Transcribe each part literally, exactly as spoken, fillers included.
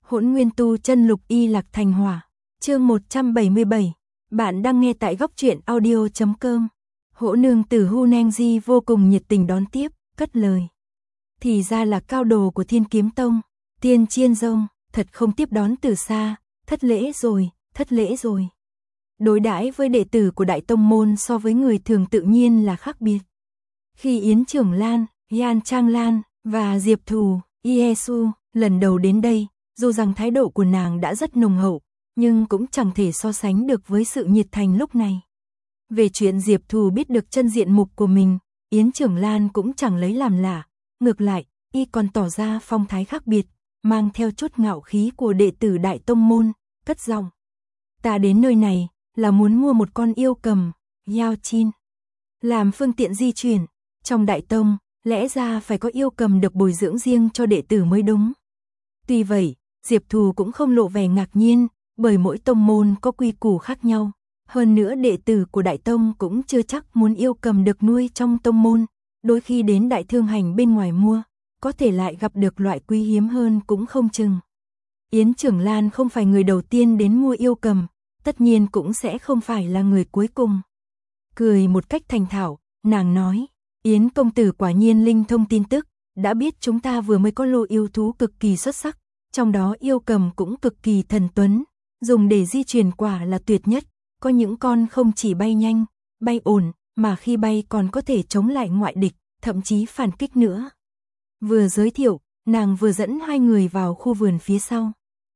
Hỗn Nguyên Tu Chân Lục Y Lạc Thành Hỏa, chương một trăm bảy mươi bảy. Bạn đang nghe tại góc truyện audio chấm com. Hỗ nương tử Hu Neng Di vô cùng nhiệt tình đón tiếp, cất lời. Thì ra là cao đồ của Thiên Kiếm Tông, Tiên Chiên Dông, thật không tiếp đón từ xa, thất lễ rồi, thất lễ rồi. Đối đãi với đệ tử của Đại Tông Môn so với người thường tự nhiên là khác biệt. Khi Yến Trưởng Lan, Yan Trang Lan và Diệp Thù, Yesu lần đầu đến đây, dù rằng thái độ của nàng đã rất nồng hậu, nhưng cũng chẳng thể so sánh được với sự nhiệt thành lúc này. Về chuyện Diệp Thù biết được chân diện mục của mình, Yến Trưởng Lan cũng chẳng lấy làm lạ, ngược lại, y còn tỏ ra phong thái khác biệt, mang theo chút ngạo khí của đệ tử Đại Tông Môn, cất giọng. Ta đến nơi này, là muốn mua một con yêu cầm, Yao Chin, làm phương tiện di chuyển. Trong Đại Tông, lẽ ra phải có yêu cầm được bồi dưỡng riêng cho đệ tử mới đúng. Tuy vậy, Diệp Thù cũng không lộ vẻ ngạc nhiên, bởi mỗi tông môn có quy củ khác nhau. Hơn nữa đệ tử của Đại Tông cũng chưa chắc muốn yêu cầm được nuôi trong tông môn. Đôi khi đến đại thương hành bên ngoài mua, có thể lại gặp được loại quý hiếm hơn cũng không chừng. Yến Trưởng Lan không phải người đầu tiên đến mua yêu cầm, tất nhiên cũng sẽ không phải là người cuối cùng. Cười một cách thành thạo, nàng nói, Yến công tử quả nhiên linh thông tin tức, đã biết chúng ta vừa mới có lô yêu thú cực kỳ xuất sắc, trong đó yêu cầm cũng cực kỳ thần tuấn, dùng để di chuyển quả là tuyệt nhất, có những con không chỉ bay nhanh, bay ổn, mà khi bay còn có thể chống lại ngoại địch, thậm chí phản kích nữa. Vừa giới thiệu, nàng vừa dẫn hai người vào khu vườn phía sau.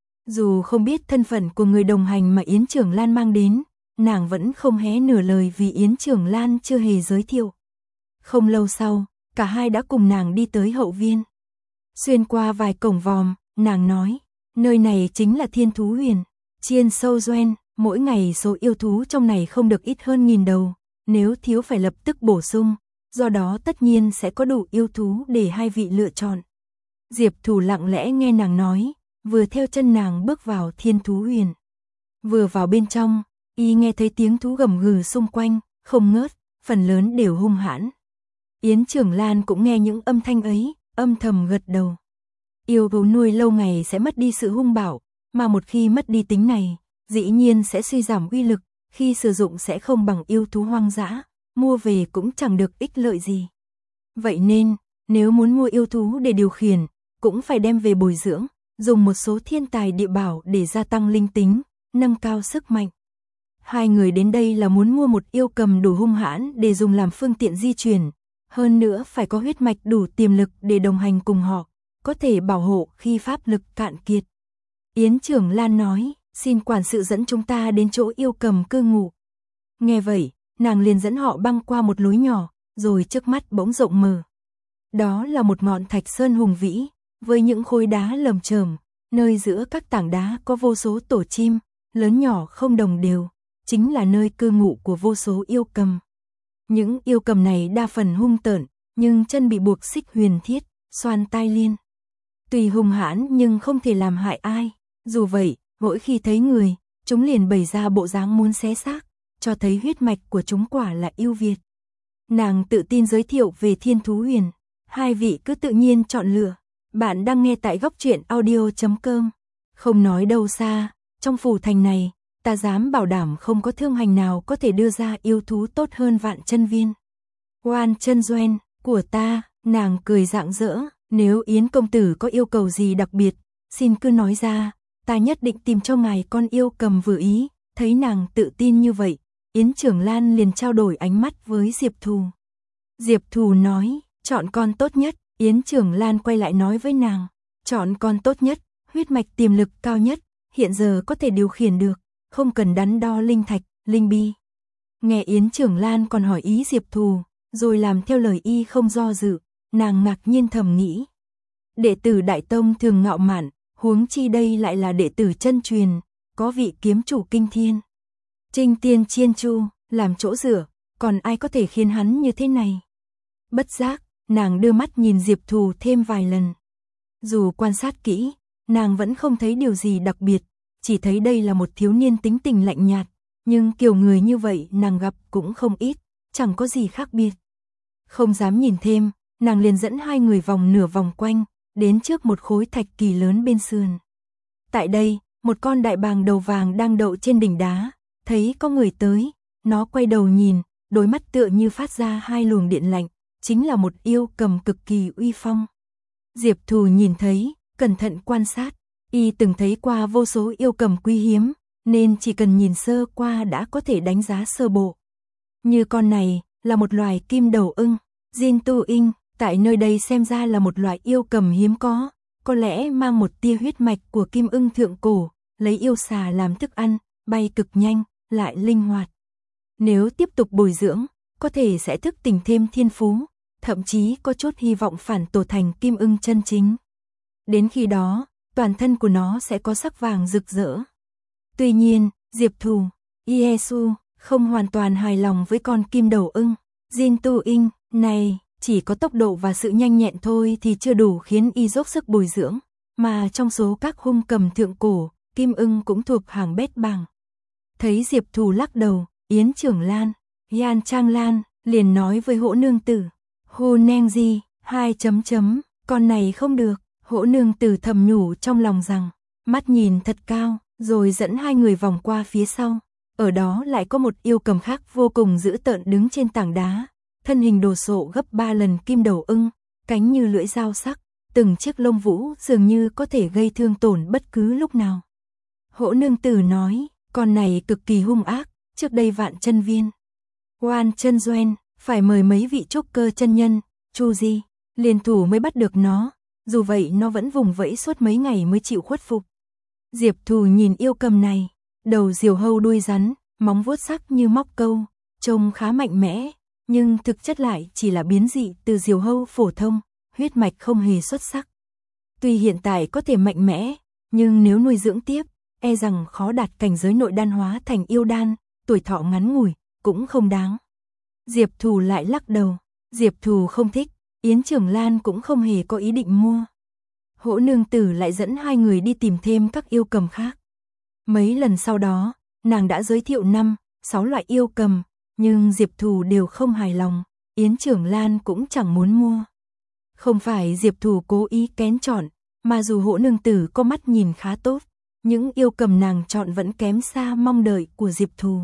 Dù không biết thân phận của người đồng hành mà Yến Trưởng Lan mang đến, nàng vẫn không hé nửa lời vì Yến Trưởng Lan chưa hề giới thiệu. Không lâu sau, cả hai đã cùng nàng đi tới hậu viên. Xuyên qua vài cổng vòm, nàng nói, nơi này chính là Thiên Thú Huyền, Chiên Sâu Doen, mỗi ngày số yêu thú trong này không được ít hơn nghìn đầu, nếu thiếu phải lập tức bổ sung, do đó tất nhiên sẽ có đủ yêu thú để hai vị lựa chọn. Diệp Thù lặng lẽ nghe nàng nói, vừa theo chân nàng bước vào Thiên Thú Huyền. Vừa vào bên trong, y nghe thấy tiếng thú gầm gừ xung quanh, không ngớt, phần lớn đều hung hãn. Yến Trưởng Lan cũng nghe những âm thanh ấy, âm thầm gật đầu. Yêu gấu nuôi lâu ngày sẽ mất đi sự hung bạo, mà một khi mất đi tính này, dĩ nhiên sẽ suy giảm uy lực, khi sử dụng sẽ không bằng yêu thú hoang dã, mua về cũng chẳng được ích lợi gì. Vậy nên, nếu muốn mua yêu thú để điều khiển, cũng phải đem về bồi dưỡng, dùng một số thiên tài địa bảo để gia tăng linh tính, nâng cao sức mạnh. Hai người đến đây là muốn mua một yêu cầm đủ hung hãn để dùng làm phương tiện di chuyển. Hơn nữa phải có huyết mạch đủ tiềm lực để đồng hành cùng họ, có thể bảo hộ khi pháp lực cạn kiệt. Yến Trưởng Lan nói, xin quản sự dẫn chúng ta đến chỗ yêu cầm cư ngụ. Nghe vậy, nàng liền dẫn họ băng qua một lối nhỏ, rồi trước mắt bỗng rộng mở. Đó là một ngọn thạch sơn hùng vĩ, với những khối đá lởm chởm, nơi giữa các tảng đá có vô số tổ chim, lớn nhỏ không đồng đều, chính là nơi cư ngụ của vô số yêu cầm. Những yêu cầm này đa phần hung tợn, nhưng chân bị buộc xích huyền thiết, xoan tai liên. Tuy hung hãn nhưng không thể làm hại ai, dù vậy, mỗi khi thấy người, chúng liền bày ra bộ dáng muốn xé xác, cho thấy huyết mạch của chúng quả là yêu Việt. Nàng tự tin giới thiệu về Thiên Thú Huyền, hai vị cứ tự nhiên chọn lựa. Bạn đang nghe tại góc truyện audio chấm com. Không nói đâu xa, trong phủ thành này, ta dám bảo đảm không có thương hành nào có thể đưa ra yêu thú tốt hơn Vạn Chân Viên. Oan Chân Doen, của ta, nàng cười rạng rỡ, nếu Yến công tử có yêu cầu gì đặc biệt, xin cứ nói ra, ta nhất định tìm cho ngài con yêu cầm vừa ý. Thấy nàng tự tin như vậy, Yến Trưởng Lan liền trao đổi ánh mắt với Diệp Thù. Diệp Thù nói, chọn con tốt nhất. Yến Trưởng Lan quay lại nói với nàng, chọn con tốt nhất, huyết mạch tiềm lực cao nhất, hiện giờ có thể điều khiển được, không cần đắn đo linh thạch, linh bi. Nghe Yến Trưởng Lan còn hỏi ý Diệp Thù, rồi làm theo lời y không do dự, nàng ngạc nhiên thầm nghĩ. Đệ tử Đại Tông thường ngạo mạn, huống chi đây lại là đệ tử chân truyền, có vị kiếm chủ kinh thiên. Trinh Tiên Chiên Chu, làm chỗ dựa, còn ai có thể khiến hắn như thế này? Bất giác, nàng đưa mắt nhìn Diệp Thù thêm vài lần. Dù quan sát kỹ, nàng vẫn không thấy điều gì đặc biệt, chỉ thấy đây là một thiếu niên tính tình lạnh nhạt, nhưng kiểu người như vậy nàng gặp cũng không ít, chẳng có gì khác biệt. Không dám nhìn thêm, nàng liền dẫn hai người vòng nửa vòng quanh, đến trước một khối thạch kỳ lớn bên sườn. Tại đây, một con đại bàng đầu vàng đang đậu trên đỉnh đá, thấy có người tới, nó quay đầu nhìn, đôi mắt tựa như phát ra hai luồng điện lạnh, chính là một yêu cầm cực kỳ uy phong. Diệp Thù nhìn thấy, cẩn thận quan sát, y từng thấy qua vô số yêu cầm quý hiếm, nên chỉ cần nhìn sơ qua đã có thể đánh giá sơ bộ. Như con này, là một loài kim đầu ưng, Jin Tu Ing, tại nơi đây xem ra là một loại yêu cầm hiếm có, có lẽ mang một tia huyết mạch của kim ưng thượng cổ, lấy yêu xà làm thức ăn, bay cực nhanh, lại linh hoạt. Nếu tiếp tục bồi dưỡng, có thể sẽ thức tỉnh thêm thiên phú, thậm chí có chút hy vọng phản tổ thành kim ưng chân chính. Đến khi đó, toàn thân của nó sẽ có sắc vàng rực rỡ. Tuy nhiên, Diệp Thù, Iesu, không hoàn toàn hài lòng với con kim đầu ưng, Jin Tu Ing, này, chỉ có tốc độ và sự nhanh nhẹn thôi thì chưa đủ khiến y dốc sức bồi dưỡng, mà trong số các hung cầm thượng cổ, kim ưng cũng thuộc hàng bét bảng. Thấy Diệp Thù lắc đầu, Yến Trưởng Lan, Yan Trang Lan, liền nói với Hỗ Nương Tử, Hu Neng Di, hai chấm chấm, con này không được, Hỗ Nương Tử thầm nhủ trong lòng rằng, mắt nhìn thật cao, rồi dẫn hai người vòng qua phía sau, ở đó lại có một yêu cầm khác vô cùng dữ tợn đứng trên tảng đá, thân hình đồ sộ gấp ba lần kim đầu ưng, cánh như lưỡi dao sắc, từng chiếc lông vũ dường như có thể gây thương tổn bất cứ lúc nào. Hỗ Nương Tử nói, con này cực kỳ hung ác, trước đây Vạn Chân Viên, Oan Chân Doen, phải mời mấy vị trúc cơ chân nhân, Chu Di, liên thủ mới bắt được nó, dù vậy nó vẫn vùng vẫy suốt mấy ngày mới chịu khuất phục. Diệp Thù nhìn yêu cầm này, đầu diều hâu đuôi rắn, móng vuốt sắc như móc câu, trông khá mạnh mẽ, nhưng thực chất lại chỉ là biến dị từ diều hâu phổ thông, huyết mạch không hề xuất sắc. Tuy hiện tại có thể mạnh mẽ, nhưng nếu nuôi dưỡng tiếp, e rằng khó đạt cảnh giới nội đan hóa thành yêu đan, tuổi thọ ngắn ngủi, cũng không đáng. Diệp Thù lại lắc đầu, Diệp Thù không thích, Yến Trưởng Lan cũng không hề có ý định mua. Hỗ Nương Tử lại dẫn hai người đi tìm thêm các yêu cầm khác. Mấy lần sau đó, nàng đã giới thiệu năm, sáu loại yêu cầm, nhưng Diệp Thù đều không hài lòng, Yến Trưởng Lan cũng chẳng muốn mua. Không phải Diệp Thù cố ý kén chọn, mà dù Hỗ Nương Tử có mắt nhìn khá tốt, những yêu cầm nàng chọn vẫn kém xa mong đợi của Diệp Thù.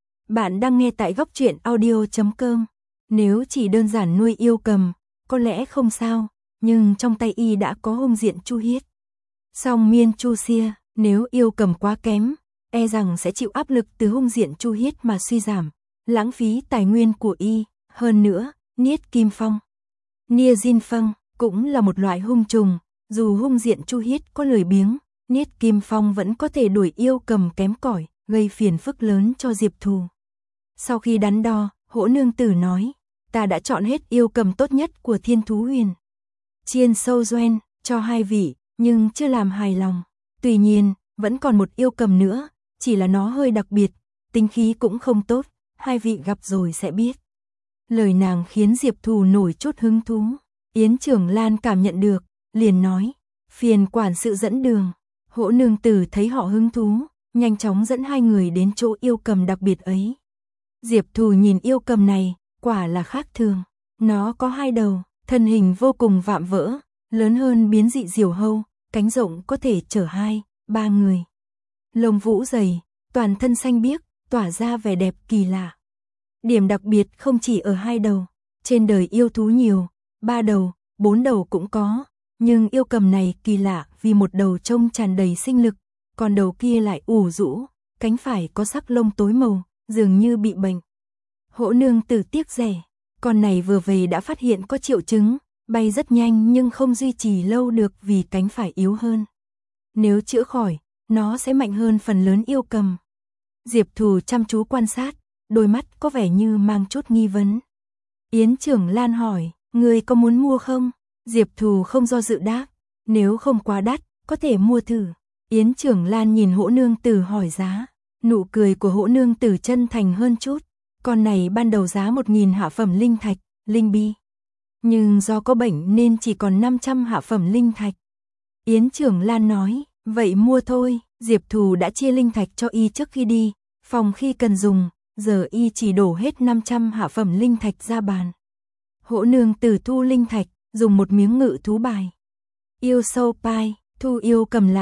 Bạn đang nghe tại góc truyện audio chấm com. Nếu chỉ đơn giản nuôi yêu cầm, có lẽ không sao, nhưng trong tay y đã có hung diện Chu Hiết. Song Miên Chu Xia, nếu yêu cầm quá kém, e rằng sẽ chịu áp lực từ hung diện Chu Hiết mà suy giảm, lãng phí tài nguyên của y. Hơn nữa, Niết Kim Phong, Nia Jin Phong cũng là một loại hung trùng, dù hung diện Chu Hiết có lười biếng, Niết Kim Phong vẫn có thể đuổi yêu cầm kém cỏi, gây phiền phức lớn cho Diệp Thù. Sau khi đắn đo, Hỗ Nương Tử nói, ta đã chọn hết yêu cầm tốt nhất của Thiên Thú Huyền, Chiên Sâu Doen, cho hai vị, nhưng chưa làm hài lòng. Tuy nhiên, vẫn còn một yêu cầm nữa, chỉ là nó hơi đặc biệt, tính khí cũng không tốt, hai vị gặp rồi sẽ biết. Lời nàng khiến Diệp Thù nổi chút hứng thú. Yến Trưởng Lan cảm nhận được, liền nói, phiền quản sự dẫn đường. Hỗ Nương Tử thấy họ hứng thú, nhanh chóng dẫn hai người đến chỗ yêu cầm đặc biệt ấy. Diệp Thù nhìn yêu cầm này, quả là khác thường. Nó có hai đầu, thân hình vô cùng vạm vỡ, lớn hơn biến dị diều hâu, cánh rộng có thể chở hai, ba người. Lông vũ dày, toàn thân xanh biếc, tỏa ra vẻ đẹp kỳ lạ. Điểm đặc biệt không chỉ ở hai đầu, trên đời yêu thú nhiều, ba đầu, bốn đầu cũng có, nhưng yêu cầm này kỳ lạ vì một đầu trông tràn đầy sinh lực, còn đầu kia lại ủ rũ, cánh phải có sắc lông tối màu, dường như bị bệnh. Hỗ Nương Tử tiếc rẻ, con này vừa về đã phát hiện có triệu chứng, bay rất nhanh nhưng không duy trì lâu được vì cánh phải yếu hơn. Nếu chữa khỏi, nó sẽ mạnh hơn phần lớn yêu cầm. Diệp Thù chăm chú quan sát, đôi mắt có vẻ như mang chút nghi vấn. Yến Trưởng Lan hỏi, người có muốn mua không? Diệp Thù không do dự đáp, nếu không quá đắt, có thể mua thử. Yến Trưởng Lan nhìn Hỗ Nương Tử hỏi giá, nụ cười của Hỗ Nương Tử chân thành hơn chút. Con này ban đầu giá một nghìn hạ phẩm linh thạch, linh bi. Nhưng do có bệnh nên chỉ còn năm trăm hạ phẩm linh thạch. Yến Trưởng Lan nói, vậy mua thôi. Diệp Thù đã chia linh thạch cho y trước khi đi, phòng khi cần dùng, giờ y chỉ đổ hết năm trăm hạ phẩm linh thạch ra bàn. Hỗ Nương Tử thu linh thạch, dùng một miếng ngự thú bài. Yêu sâu pai, thu yêu cầm lại,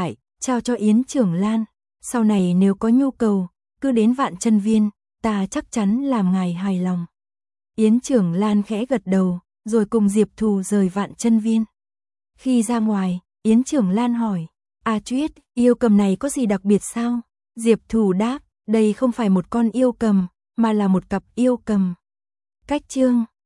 trao cho Yến Trưởng Lan, sau này nếu có nhu cầu, cứ đến Vạn Chân Viên, ta chắc chắn làm ngài hài lòng. Yến Trưởng Lan khẽ gật đầu, rồi cùng Diệp Thù rời Vạn Chân Viên. Khi ra ngoài, Yến Trưởng Lan hỏi, A Chuyết, yêu cầm này có gì đặc biệt sao? Diệp Thù đáp, đây không phải một con yêu cầm, mà là một cặp yêu cầm. Cách chương